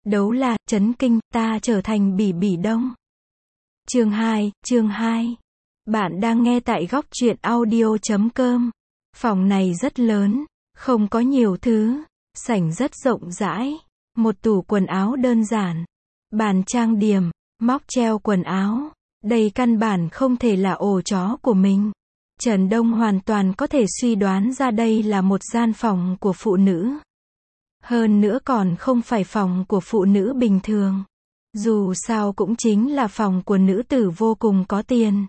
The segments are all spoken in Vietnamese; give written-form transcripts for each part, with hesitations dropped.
Đấu là, chấn kinh, ta trở thành Bỉ Bỉ Đông. Chương 2. Bạn đang nghe tại góc truyện audio.com. Phòng này rất lớn, không có nhiều thứ, sảnh rất rộng rãi, một tủ quần áo đơn giản, bàn trang điểm, móc treo quần áo. Đây căn bản không thể là ổ chó của mình. Trần Đông hoàn toàn có thể suy đoán ra đây là một gian phòng của phụ nữ. Hơn nữa còn không phải phòng của phụ nữ bình thường. Dù sao cũng chính là phòng của nữ tử vô cùng có tiền.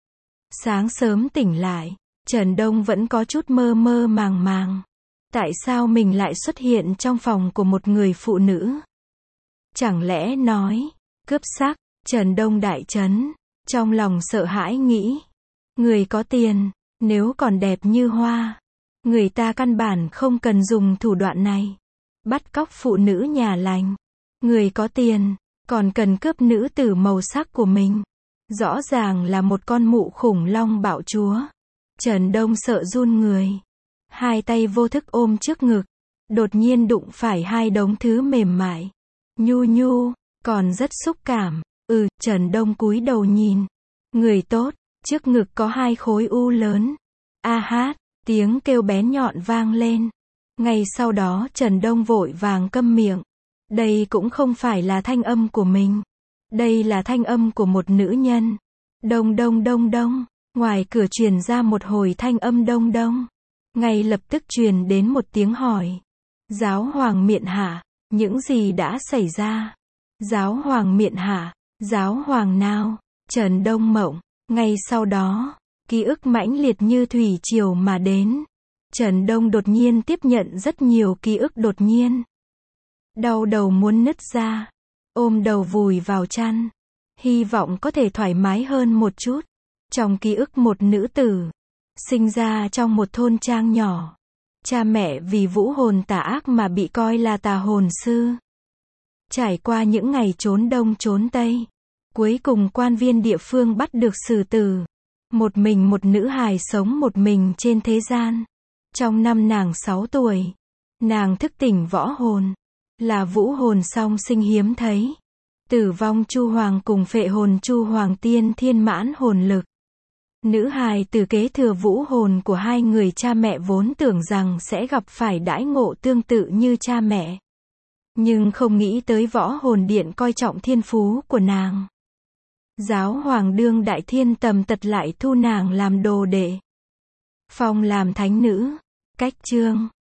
Sáng sớm tỉnh lại, Trần Đông vẫn có chút mơ mơ màng màng. Tại sao mình lại xuất hiện trong phòng của một người phụ nữ? Chẳng lẽ nói, cướp sắc? Trần Đông đại chấn, trong lòng sợ hãi nghĩ. Người có tiền, nếu còn đẹp như hoa, người ta căn bản không cần dùng thủ đoạn này. Bắt cóc phụ nữ nhà lành. Người có tiền, còn cần cướp nữ tử màu sắc của mình. Rõ ràng là một con mụ khủng long bạo chúa. Trần Đông sợ run người. Hai tay vô thức ôm trước ngực. Đột nhiên đụng phải hai đống thứ mềm mại. Nhu nhu, còn rất xúc cảm. Trần Đông cúi đầu nhìn. Người tốt, trước ngực có hai khối u lớn. A hát, tiếng kêu bén nhọn vang lên. Ngay sau đó Trần Đông vội vàng câm miệng. Đây cũng không phải là thanh âm của mình. Đây là thanh âm của một nữ nhân. Đông đông đông đông. Ngoài cửa truyền ra một hồi thanh âm đông đông. Ngay lập tức truyền đến một tiếng hỏi. Giáo hoàng miện hạ, những gì đã xảy ra? Giáo hoàng miện hạ, giáo hoàng nào? Trần Đông mộng. Ngay sau đó, ký ức mãnh liệt như thủy triều mà đến. Trần Đông đột nhiên tiếp nhận rất nhiều ký ức đột nhiên. Đau đầu muốn nứt ra. Ôm đầu vùi vào chăn. Hy vọng có thể thoải mái hơn một chút. Trong ký ức một nữ tử. Sinh ra trong một thôn trang nhỏ. Cha mẹ vì vũ hồn tà ác mà bị coi là tà hồn sư. Trải qua những ngày trốn đông trốn tây. Cuối cùng quan viên địa phương bắt được xử tử. Một mình một nữ hài sống một mình trên thế gian. Trong năm nàng 6 tuổi, nàng thức tỉnh võ hồn, là vũ hồn song sinh hiếm thấy. Tử vong Chu Hoàng cùng phệ hồn Chu Hoàng tiên thiên mãn hồn lực. Nữ hài từ kế thừa vũ hồn của hai người cha mẹ vốn tưởng rằng sẽ gặp phải đãi ngộ tương tự như cha mẹ. Nhưng không nghĩ tới võ hồn điện coi trọng thiên phú của nàng. Giáo hoàng đương đại thiên tầm tật lại thu nàng làm đồ đệ. Phong làm thánh nữ. Cách chương